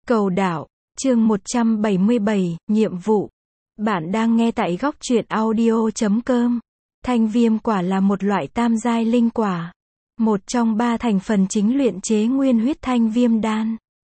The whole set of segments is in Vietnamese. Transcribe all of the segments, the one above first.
Cầu đạo, chương 177, nhiệm vụ. Bạn đang nghe tại góc truyện audio.com. Thanh viêm quả là một loại tam giai linh quả. Một trong 3 thành phần chính luyện chế nguyên huyết thanh viêm đan.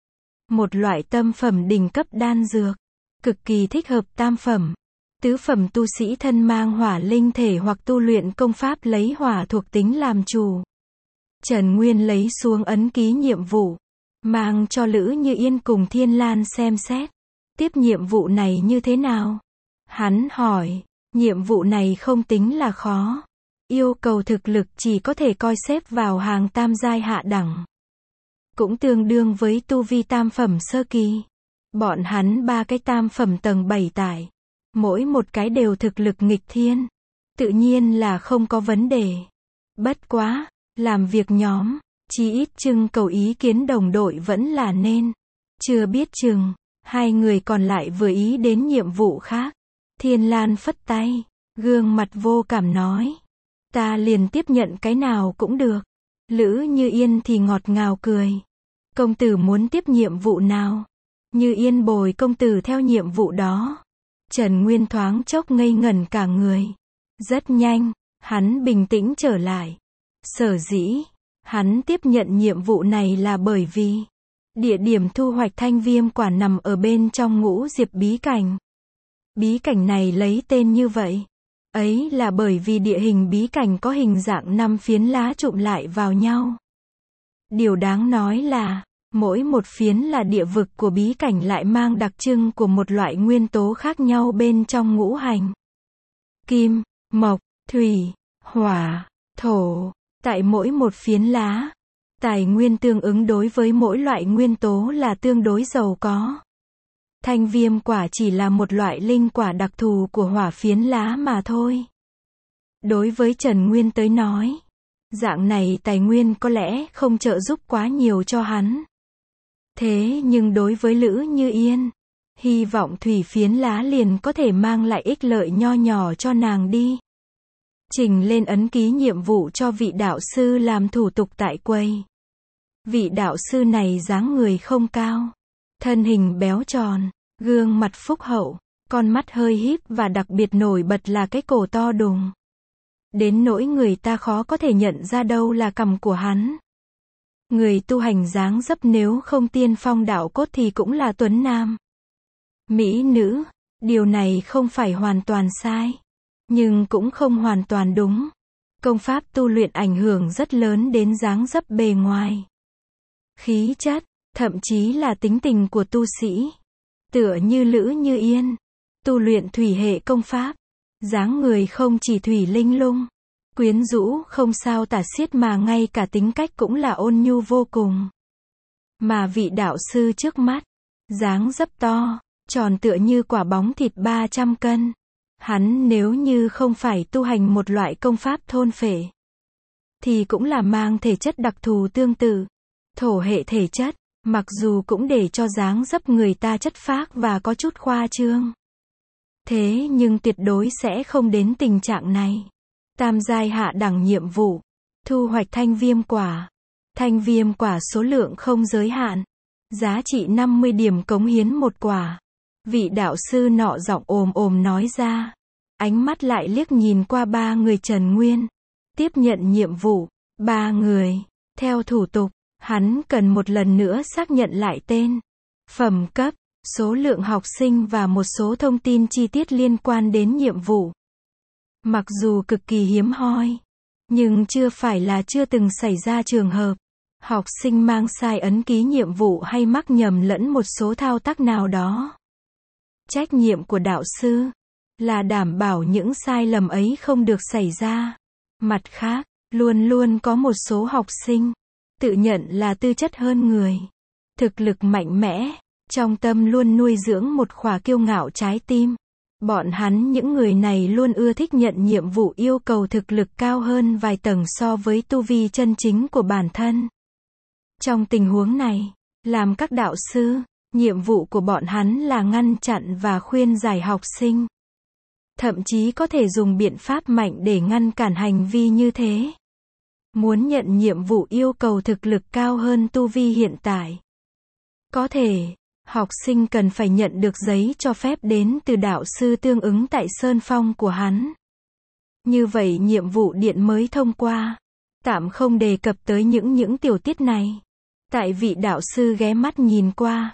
Một loại tâm phẩm đỉnh cấp đan dược. Cực kỳ thích hợp tam phẩm. Tứ phẩm tu sĩ thân mang hỏa linh thể hoặc tu luyện công pháp lấy hỏa thuộc tính làm chủ. Trần Nguyên lấy xuống ấn ký nhiệm vụ. Mang cho Lữ Như Yên cùng Thiên Lan xem xét. Tiếp nhiệm vụ này như thế nào? Hắn hỏi. Nhiệm vụ này không tính là khó. Yêu cầu thực lực chỉ có thể coi xếp vào hàng tam giai hạ đẳng. Cũng tương đương với tu vi tam phẩm sơ kỳ. Bọn hắn 3 cái tam phẩm tầng 7 tải. Mỗi một cái đều thực lực nghịch thiên. Tự nhiên là không có vấn đề. Bất quá, làm việc nhóm, chí ít trưng cầu ý kiến đồng đội vẫn là nên. Chưa biết chừng, 2 người còn lại vừa ý đến nhiệm vụ khác. Thiên Lan phất tay, gương mặt vô cảm nói. Ta liền tiếp nhận cái nào cũng được. Lữ Như Yên thì ngọt ngào cười. Công tử muốn tiếp nhiệm vụ nào? Như Yên bồi công tử theo nhiệm vụ đó. Trần Nguyên thoáng chốc ngây ngẩn cả người. Rất nhanh, hắn bình tĩnh trở lại. Sở dĩ, hắn tiếp nhận nhiệm vụ này là bởi vì địa điểm thu hoạch thanh viêm quả nằm ở bên trong Ngũ Diệp bí cảnh. Bí cảnh này lấy tên như vậy. Ấy là bởi vì địa hình bí cảnh có hình dạng 5 phiến lá trụm lại vào nhau. Điều đáng nói là, mỗi một phiến là địa vực của bí cảnh lại mang đặc trưng của một loại nguyên tố khác nhau bên trong ngũ hành. Kim, mộc, thủy, hỏa, thổ. Tại mỗi một phiến lá, tài nguyên tương ứng đối với mỗi loại nguyên tố là tương đối giàu có. Thanh viêm quả chỉ là một loại linh quả đặc thù của hỏa phiến lá mà thôi. Đối với Trần Nguyên tới nói, dạng này tài nguyên có lẽ không trợ giúp quá nhiều cho hắn. Thế nhưng đối với Lữ Như Yên, hy vọng thủy phiến lá liền có thể mang lại ích lợi nho nhỏ cho nàng đi. Trình lên ấn ký nhiệm vụ cho vị đạo sư làm thủ tục tại quầy. Vị đạo sư này dáng người không cao, thân hình béo tròn, gương mặt phúc hậu, con mắt hơi híp và đặc biệt nổi bật là cái cổ to đùng. Đến nỗi người ta khó có thể nhận ra đâu là cằm của hắn. Người tu hành dáng dấp nếu không tiên phong đạo cốt thì cũng là tuấn nam. Mỹ nữ, điều này không phải hoàn toàn sai. Nhưng cũng không hoàn toàn đúng. Công pháp tu luyện ảnh hưởng rất lớn đến dáng dấp bề ngoài. Khí chất, thậm chí là tính tình của tu sĩ. Tựa như Lữ Như Yên, tu luyện thủy hệ công pháp. Dáng người không chỉ thủy linh lung, quyến rũ không sao tả xiết mà ngay cả tính cách cũng là ôn nhu vô cùng. Mà vị đạo sư trước mắt, dáng dấp to, tròn tựa như quả bóng thịt 300 cân. Hắn nếu như không phải tu hành một loại công pháp thôn phệ, thì cũng là mang thể chất đặc thù tương tự. Thổ hệ thể chất, mặc dù cũng để cho dáng dấp người ta chất phác và có chút khoa trương. Thế nhưng tuyệt đối sẽ không đến tình trạng này. Tam giai hạ đẳng nhiệm vụ, thu hoạch thanh viêm quả. Thanh viêm quả số lượng không giới hạn. Giá trị 50 điểm cống hiến một quả. Vị đạo sư nọ giọng ồm ồm nói ra. Ánh mắt lại liếc nhìn qua 3 người Trần Nguyên. Tiếp nhận nhiệm vụ, 3 người. Theo thủ tục, hắn cần một lần nữa xác nhận lại tên, phẩm cấp, số lượng học sinh và một số thông tin chi tiết liên quan đến nhiệm vụ. Mặc dù cực kỳ hiếm hoi, nhưng chưa phải là chưa từng xảy ra trường hợp học sinh mang sai ấn ký nhiệm vụ hay mắc nhầm lẫn một số thao tác nào đó. Trách nhiệm của đạo sư là đảm bảo những sai lầm ấy không được xảy ra. Mặt khác, luôn luôn có một số học sinh tự nhận là tư chất hơn người, thực lực mạnh mẽ, trong tâm luôn nuôi dưỡng một khỏa kiêu ngạo trái tim. Bọn hắn những người này luôn ưa thích nhận nhiệm vụ yêu cầu thực lực cao hơn vài tầng so với tu vi chân chính của bản thân. Trong tình huống này, làm các đạo sư, nhiệm vụ của bọn hắn là ngăn chặn và khuyên giải học sinh. Thậm chí có thể dùng biện pháp mạnh để ngăn cản hành vi như thế. Muốn nhận nhiệm vụ yêu cầu thực lực cao hơn tu vi hiện tại. Có thể, Học sinh cần phải nhận được giấy cho phép đến từ đạo sư tương ứng tại Sơn Phong của hắn. Như vậy nhiệm vụ điện mới thông qua. Tạm không đề cập tới những tiểu tiết này. Tại vị đạo sư ghé mắt nhìn qua.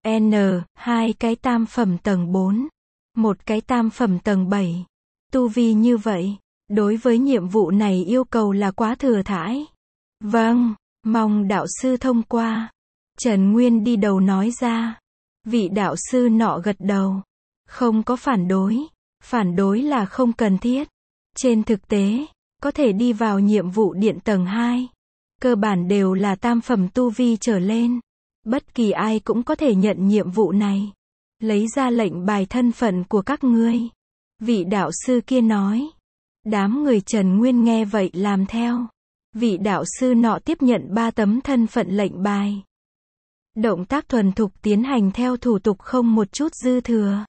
Hai cái tam phẩm tầng 4. Một cái tam phẩm tầng 7. Tu vi như vậy. Đối với nhiệm vụ này yêu cầu là quá thừa thãi. Vâng, mong đạo sư thông qua. Trần Nguyên đi đầu nói ra. Vị đạo sư nọ gật đầu. Không có phản đối. Phản đối là không cần thiết. Trên thực tế, có thể đi vào nhiệm vụ điện tầng 2. Cơ bản đều là tam phẩm tu vi trở lên. Bất kỳ ai cũng có thể nhận nhiệm vụ này. Lấy ra lệnh bài thân phận của các ngươi. Vị đạo sư kia nói. Đám người Trần Nguyên nghe vậy làm theo. Vị đạo sư nọ tiếp nhận 3 tấm thân phận lệnh bài. Động tác thuần thục tiến hành theo thủ tục không một chút dư thừa.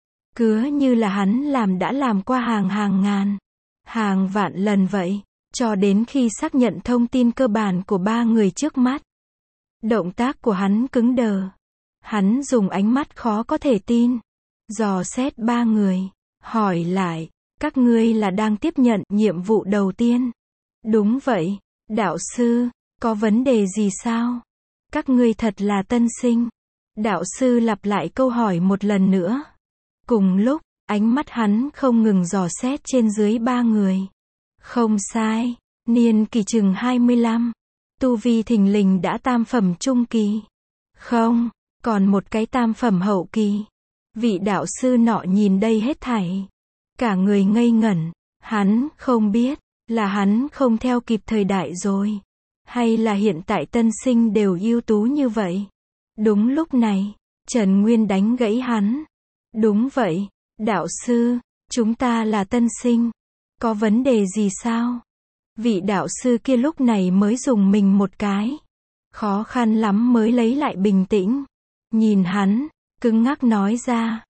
Cứ như là hắn đã làm qua hàng ngàn, hàng vạn lần vậy, cho đến khi xác nhận thông tin cơ bản của 3 người trước mắt. Động tác của hắn cứng đờ. Hắn dùng ánh mắt khó có thể tin, dò xét 3 người, hỏi lại, các ngươi là đang tiếp nhận nhiệm vụ đầu tiên? Đúng vậy, đạo sư, có vấn đề gì sao? Các ngươi thật là tân sinh. Đạo sư lặp lại câu hỏi một lần nữa. Cùng lúc, ánh mắt hắn không ngừng dò xét trên dưới 3 người. Không sai, niên kỳ chừng 25. Tu vi thình lình đã tam phẩm trung kỳ. Không, còn một cái tam phẩm hậu kỳ. Vị đạo sư nọ nhìn đây hết thảy. Cả người ngây ngẩn. Hắn không biết, là hắn không theo kịp thời đại rồi. Hay là hiện tại tân sinh đều ưu tú như vậy? Đúng lúc này, Trần Nguyên đánh gãy hắn. Đúng vậy, đạo sư, chúng ta là tân sinh. Có vấn đề gì sao? Vị đạo sư kia lúc này mới dùng mình một cái. Khó khăn lắm mới lấy lại bình tĩnh. Nhìn hắn, cứng ngắc nói ra.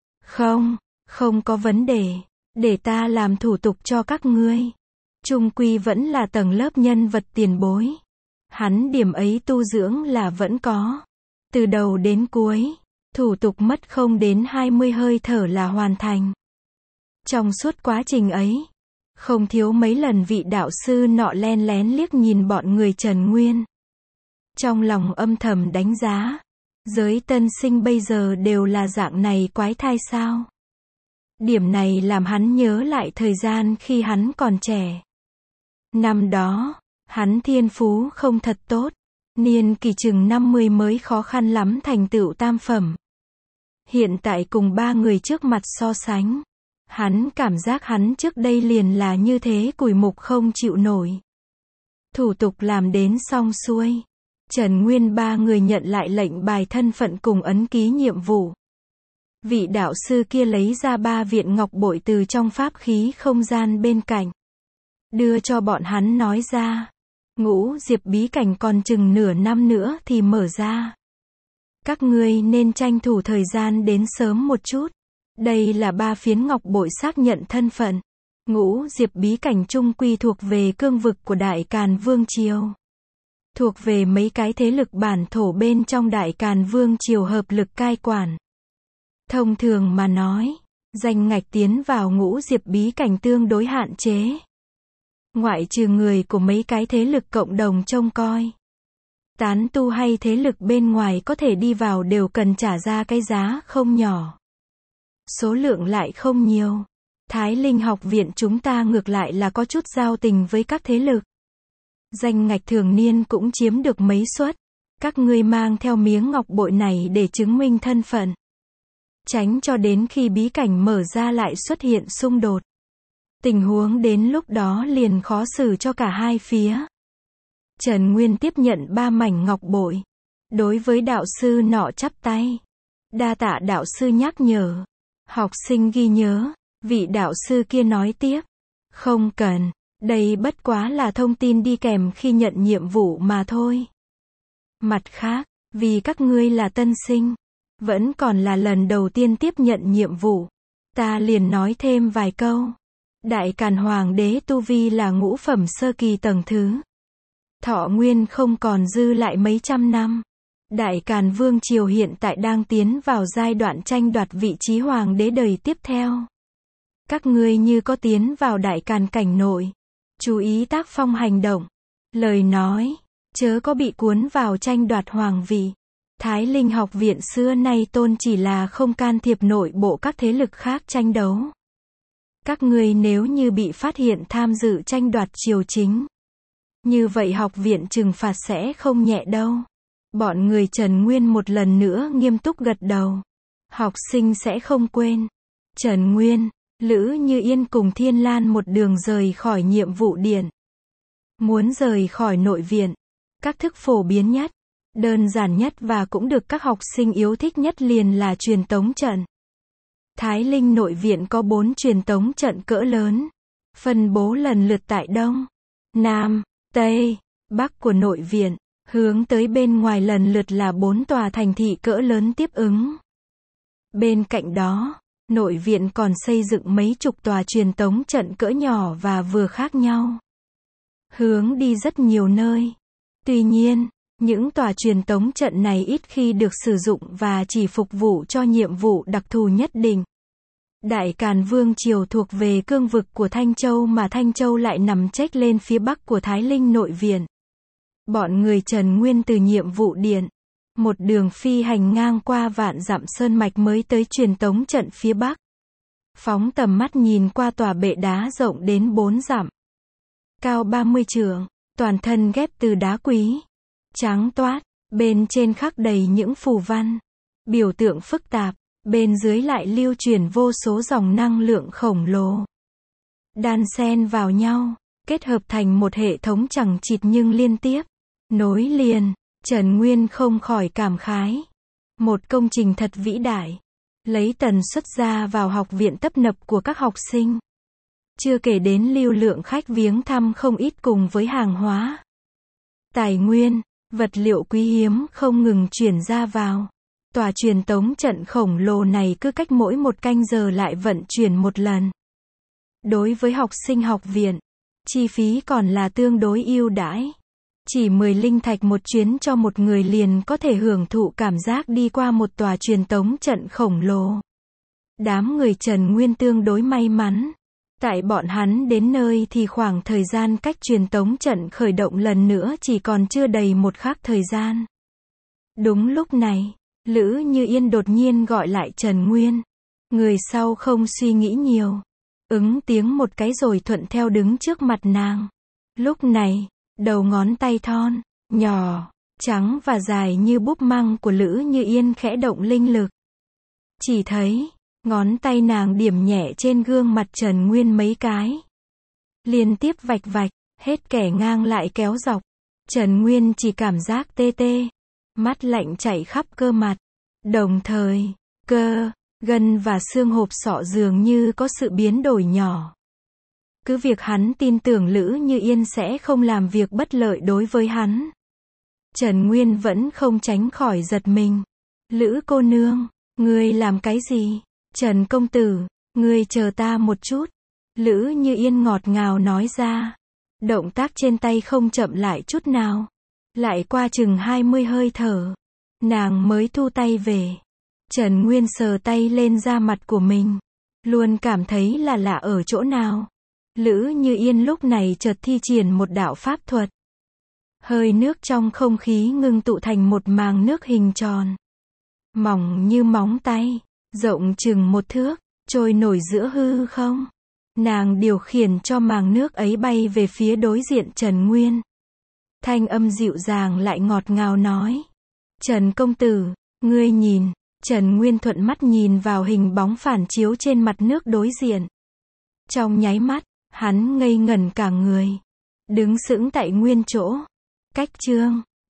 Không có vấn đề. Để ta làm thủ tục cho các ngươi. Chung quy vẫn là tầng lớp nhân vật tiền bối. Hắn điểm ấy tu dưỡng là vẫn có. Từ đầu đến cuối, thủ tục mất không đến 20 hơi thở là hoàn thành. Trong suốt quá trình ấy, không thiếu mấy lần vị đạo sư nọ len lén liếc nhìn bọn người Trần Nguyên. Trong lòng âm thầm đánh giá, giới tân sinh bây giờ đều là dạng này quái thai sao? Điểm này làm hắn nhớ lại thời gian khi hắn còn trẻ. Năm đó, hắn thiên phú không thật tốt, niên kỳ chừng 50 mới khó khăn lắm thành tựu tam phẩm. Hiện tại cùng 3 người trước mặt so sánh, hắn cảm giác hắn trước đây liền là như thế cùi mục không chịu nổi. Thủ tục làm đến xong xuôi, Trần Nguyên 3 người nhận lại lệnh bài thân phận cùng ấn ký nhiệm vụ. Vị đạo sư kia lấy ra 3 viện ngọc bội từ trong pháp khí không gian bên cạnh, đưa cho bọn hắn nói ra. Ngũ diệp bí cảnh còn chừng nửa năm nữa thì mở ra. Các ngươi nên tranh thủ thời gian đến sớm một chút. Đây là 3 phiến ngọc bội xác nhận thân phận. Ngũ diệp bí cảnh trung quy thuộc về cương vực của Đại Càn Vương Triều. Thuộc về mấy cái thế lực bản thổ bên trong Đại Càn Vương Triều hợp lực cai quản. Thông thường mà nói, danh ngạch tiến vào ngũ diệp bí cảnh tương đối hạn chế. Ngoại trừ người của mấy cái thế lực cộng đồng trông coi. Tán tu hay thế lực bên ngoài có thể đi vào đều cần trả ra cái giá không nhỏ. Số lượng lại không nhiều. Thái Linh học viện chúng ta ngược lại là có chút giao tình với các thế lực. Danh ngạch thường niên cũng chiếm được mấy suất. Các ngươi mang theo miếng ngọc bội này để chứng minh thân phận. Tránh cho đến khi bí cảnh mở ra lại xuất hiện xung đột. Tình huống đến lúc đó liền khó xử cho cả hai phía. Trần Nguyên tiếp nhận 3 mảnh ngọc bội. Đối với đạo sư nọ chắp tay. Đa tạ đạo sư nhắc nhở. Học sinh ghi nhớ. Vị đạo sư kia nói tiếp. Không cần. Đây bất quá là thông tin đi kèm khi nhận nhiệm vụ mà thôi. Mặt khác, vì các ngươi là tân sinh, vẫn còn là lần đầu tiên tiếp nhận nhiệm vụ, ta liền nói thêm vài câu. Đại Càn Hoàng đế tu vi là ngũ phẩm sơ kỳ tầng thứ. Thọ nguyên không còn dư lại mấy trăm năm. Đại Càn Vương triều hiện tại đang tiến vào giai đoạn tranh đoạt vị trí hoàng đế đời tiếp theo. Các ngươi như có tiến vào Đại Càn cảnh nội, chú ý tác phong hành động, lời nói, chớ có bị cuốn vào tranh đoạt hoàng vị. Thái Linh học viện xưa nay tôn chỉ là không can thiệp nội bộ các thế lực khác tranh đấu. Các ngươi nếu như bị phát hiện tham dự tranh đoạt triều chính, như vậy học viện trừng phạt sẽ không nhẹ đâu. Bọn người Trần Nguyên một lần nữa nghiêm túc gật đầu. Học sinh sẽ không quên. Trần Nguyên, Lữ Như Yên cùng Thiên Lan một đường rời khỏi nhiệm vụ điện. Muốn rời khỏi nội viện, các thức phổ biến nhất, đơn giản nhất và cũng được các học sinh yêu thích nhất liền là truyền tống trận. Thái Linh nội viện có 4 truyền tống trận cỡ lớn, phân bố lần lượt tại Đông, Nam, Tây, Bắc của nội viện, hướng tới bên ngoài lần lượt là 4 tòa thành thị cỡ lớn tiếp ứng. Bên cạnh đó, nội viện còn xây dựng mấy chục tòa truyền tống trận cỡ nhỏ và vừa khác nhau, hướng đi rất nhiều nơi. Tuy nhiên, những tòa truyền tống trận này ít khi được sử dụng và chỉ phục vụ cho nhiệm vụ đặc thù nhất định. Đại Càn Vương triều thuộc về cương vực của Thanh Châu mà Thanh Châu lại nằm chếch lên phía bắc của Thái Linh nội viện. Bọn người Trần Nguyên từ nhiệm vụ điện, một đường phi hành ngang qua vạn dặm sơn mạch mới tới truyền tống trận phía bắc. Phóng tầm mắt nhìn qua tòa bệ đá rộng đến 4 dặm, cao 30 trượng, toàn thân ghép từ đá quý, trắng toát, bên trên khắc đầy những phù văn, biểu tượng phức tạp, bên dưới lại lưu truyền vô số dòng năng lượng khổng lồ, đan xen vào nhau, kết hợp thành một hệ thống chằng chịt nhưng liên tiếp, nối liền. Trần Nguyên không khỏi cảm khái. Một công trình thật vĩ đại, lấy tần suất ra vào học viện tấp nập của các học sinh. Chưa kể đến lưu lượng khách viếng thăm không ít cùng với hàng hóa, tài nguyên, vật liệu quý hiếm không ngừng chuyển ra vào. Tòa truyền tống trận khổng lồ này cứ cách mỗi 1 canh giờ lại vận chuyển một lần. Đối với học sinh học viện, chi phí còn là tương đối ưu đãi. Chỉ 10 linh thạch một chuyến cho một người liền có thể hưởng thụ cảm giác đi qua một tòa truyền tống trận khổng lồ. Đám người Trần Nguyên tương đối may mắn. Tại bọn hắn đến nơi thì khoảng thời gian cách truyền tống trận khởi động lần nữa chỉ còn chưa đầy 1 khắc thời gian. Đúng lúc này, Lữ Như Yên đột nhiên gọi lại Trần Nguyên. Người sau không suy nghĩ nhiều, ứng tiếng một cái rồi thuận theo đứng trước mặt nàng. Lúc này, đầu ngón tay thon, nhỏ, trắng và dài như búp măng của Lữ Như Yên khẽ động linh lực. Chỉ thấy, ngón tay nàng điểm nhẹ trên gương mặt Trần Nguyên mấy cái. Liên tiếp vạch vạch, hết kẻ ngang lại kéo dọc. Trần Nguyên chỉ cảm giác tê tê, mắt lạnh chảy khắp cơ mặt. Đồng thời, cơ, gân và xương hộp sọ dường như có sự biến đổi nhỏ. Cứ việc hắn tin tưởng Lữ Như Yên sẽ không làm việc bất lợi đối với hắn. Trần Nguyên vẫn không tránh khỏi giật mình. Lữ cô nương, ngươi làm cái gì? Trần công tử, ngươi chờ ta một chút. Lữ Như Yên ngọt ngào nói ra. Động tác trên tay không chậm lại chút nào. Lại qua chừng 20 hơi thở, nàng mới thu tay về. Trần Nguyên sờ tay lên da mặt của mình, luôn cảm thấy là lạ ở chỗ nào. Lữ Như Yên lúc này chợt thi triển một đạo pháp thuật. Hơi nước trong không khí ngưng tụ thành một màng nước hình tròn, mỏng như móng tay, rộng chừng 1 thước, trôi nổi giữa hư không. Nàng điều khiển cho màng nước ấy bay về phía đối diện Trần Nguyên. Thanh âm dịu dàng lại ngọt ngào nói. Trần công tử, ngươi nhìn. Trần Nguyên thuận mắt nhìn vào hình bóng phản chiếu trên mặt nước đối diện. Trong nháy mắt, hắn ngây ngẩn cả người, đứng sững tại nguyên chỗ. Cách chương